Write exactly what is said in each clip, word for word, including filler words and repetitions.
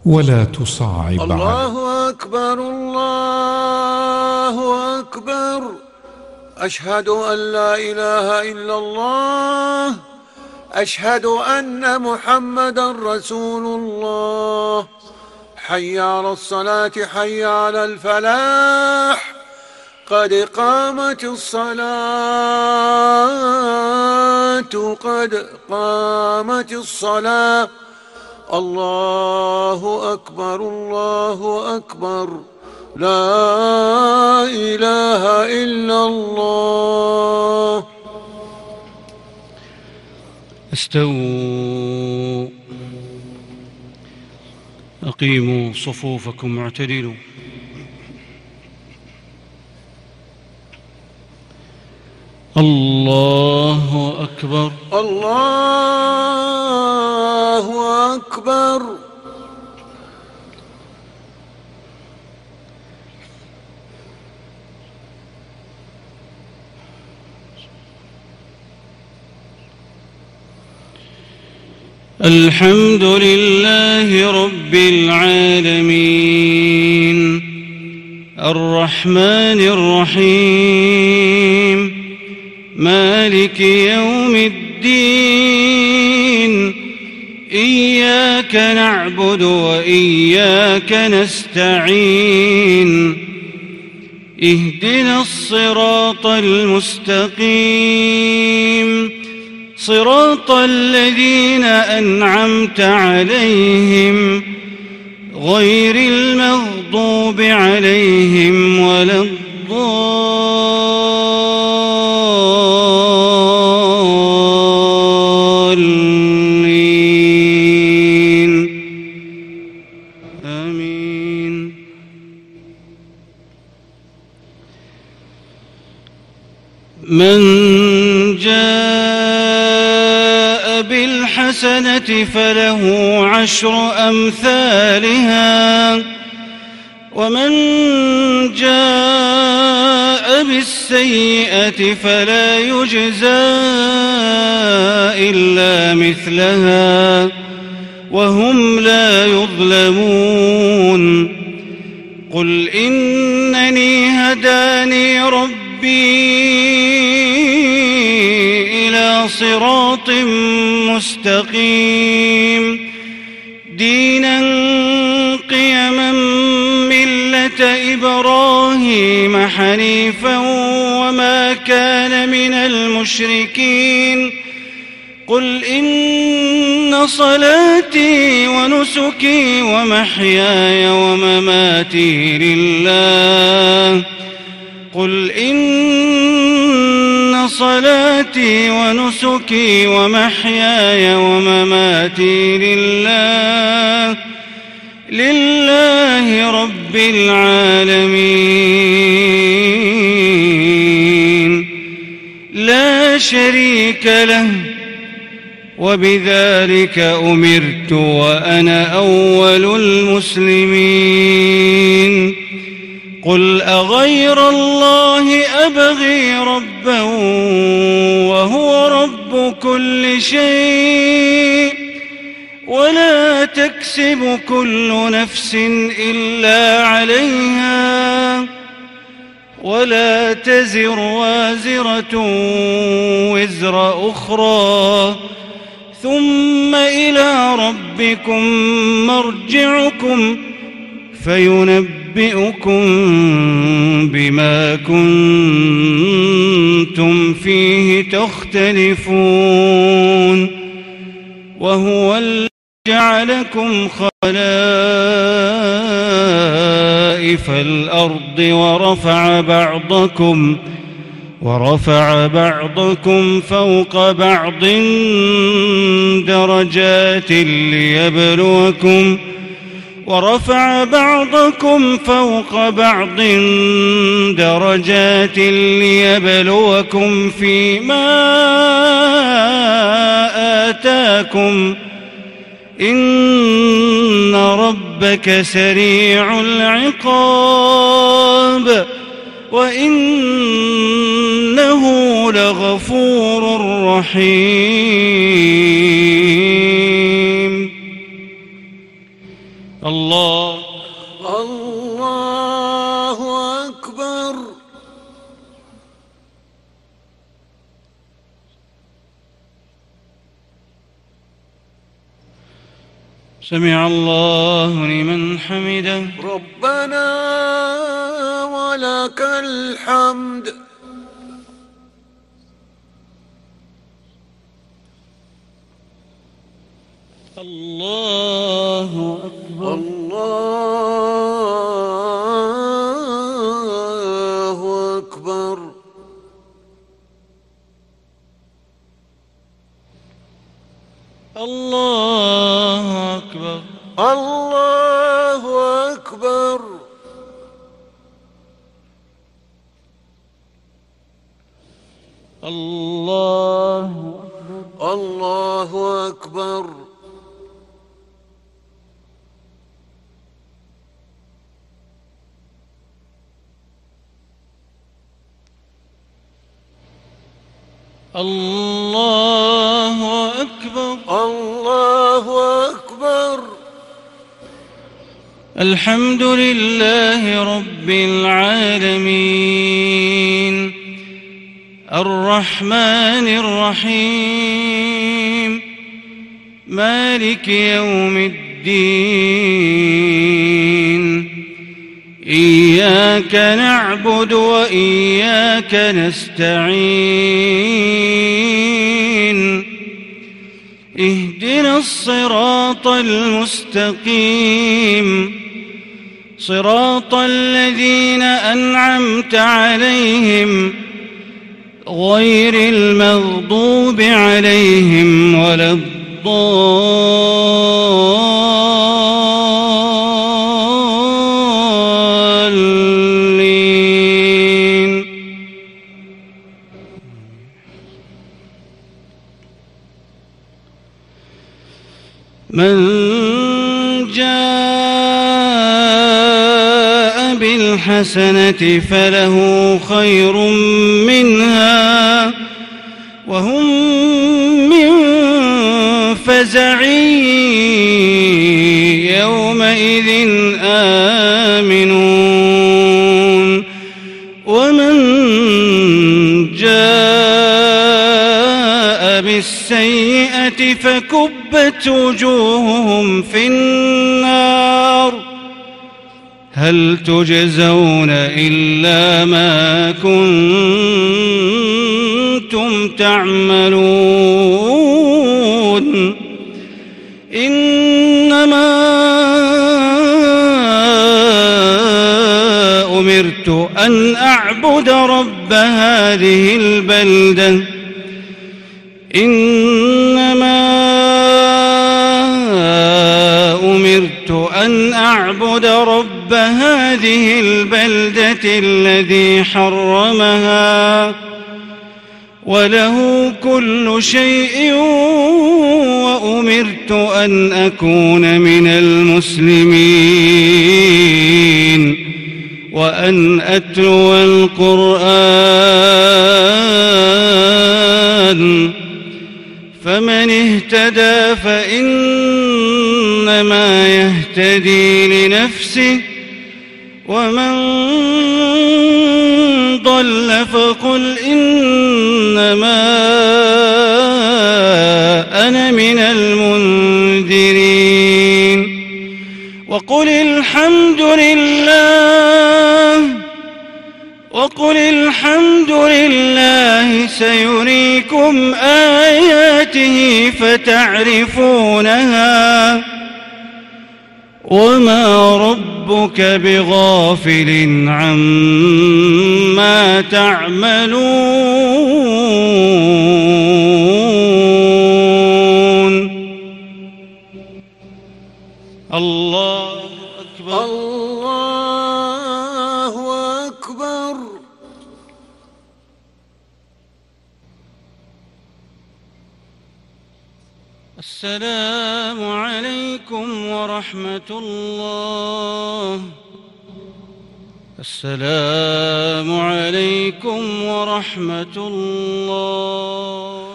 ولا تصعب. الله أكبر الله أكبر. أشهد أن لا إله إلا الله. أشهد أن محمدا رسول الله. حي على الصلاة حي على الفلاح. قد قامت الصلاة قد قامت الصلاة. الله أكبر الله أكبر. لا إله إلا الله. استووا، أقيموا صفوفكم واعتدلوا. الله أكبر الله أكبر. الحمد لله رب العالمين الرحمن الرحيم مالك يوم الدين. إياك نعبد وإياك نستعين. اهدنا الصراط المستقيم صراط الذين أنعمت عليهم غير المغضوب عليهم ولا الضالين. آمين. من جاء بالحسنة فله عشر أمثالها ومن جاء بالسيئة فلا يجزى إلا مثلها وهم لا يظلمون. قل إنني هداني ربي إلى صراط مستقيم دينا قيما ملة إبراهيم حنيفا وما كان من المشركين. قل إن صلاتي ونسكي ومحياي ومماتي لله قل إن صلاتي ونسكي ومحياي ومماتي لله لله رب العالمين لا شريك له وبذلك أمرت وأنا أول المسلمين. قل أغير الله أبغي ربا وهو رب كل شيء ولا تكسب كل نفس إلا عليها ولا تزر وازرة وزر أخرى ثم إلى ربكم مرجعكم فينبئكم بما كنتم فيه تختلفون. وهو الذي جعلكم خلائف الأرض ورفع بعضكم ورفع بعضكم فوق بعض درجات ليبلوكم ورفع بعضكم فوق بعض درجات ليبلوكم فيما آتاكم إن ربك سريع العقاب وإنه لغفور رحيم. الله الله أكبر. سمع الله لمن حمده. ربنا ولك الحمد. الله أكبر. الله أكبر. الله أكبر. الله أكبر. الله الله أكبر. الله أكبر. الله أكبر. الحمد لله رب العالمين الرحمن الرحيم مالك يوم الدين إياك نعبد وإياك نستعين اهدنا الصراط المستقيم صراط الذين أنعمت عليهم غير المغضوب عليهم ولا الضالين. من جاء بالحسنة فله خير منها وهم من فزع يومئذ آمنون. ومن جاء بالسيئة فكبت وجوههم في النار هل تجزون إلا ما كنتم تعملون. إنما أمرت أن أعبد رب هذه البلدة إنما أمرت أن أعبد رب هذه البلدة الذي حرمها وله كل شيء وأمرت أن أكون من المسلمين وأن أتلو القرآن فمن اهتدى فإنما يهتدي لنفسه ومن ضل فقل إنما أنا من المنذرين. وقل الحمد لله وقل الحمد لله سيريكم آياته فتعرفونها وما ربك بغافل عما تعملون. الله أكبر. الله أكبر. السلام عليكم ورحمة الله. السلام عليكم ورحمة الله.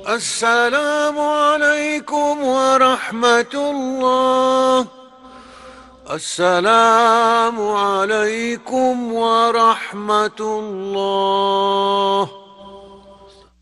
السلام عليكم ورحمة الله السلام عليكم ورحمة الله.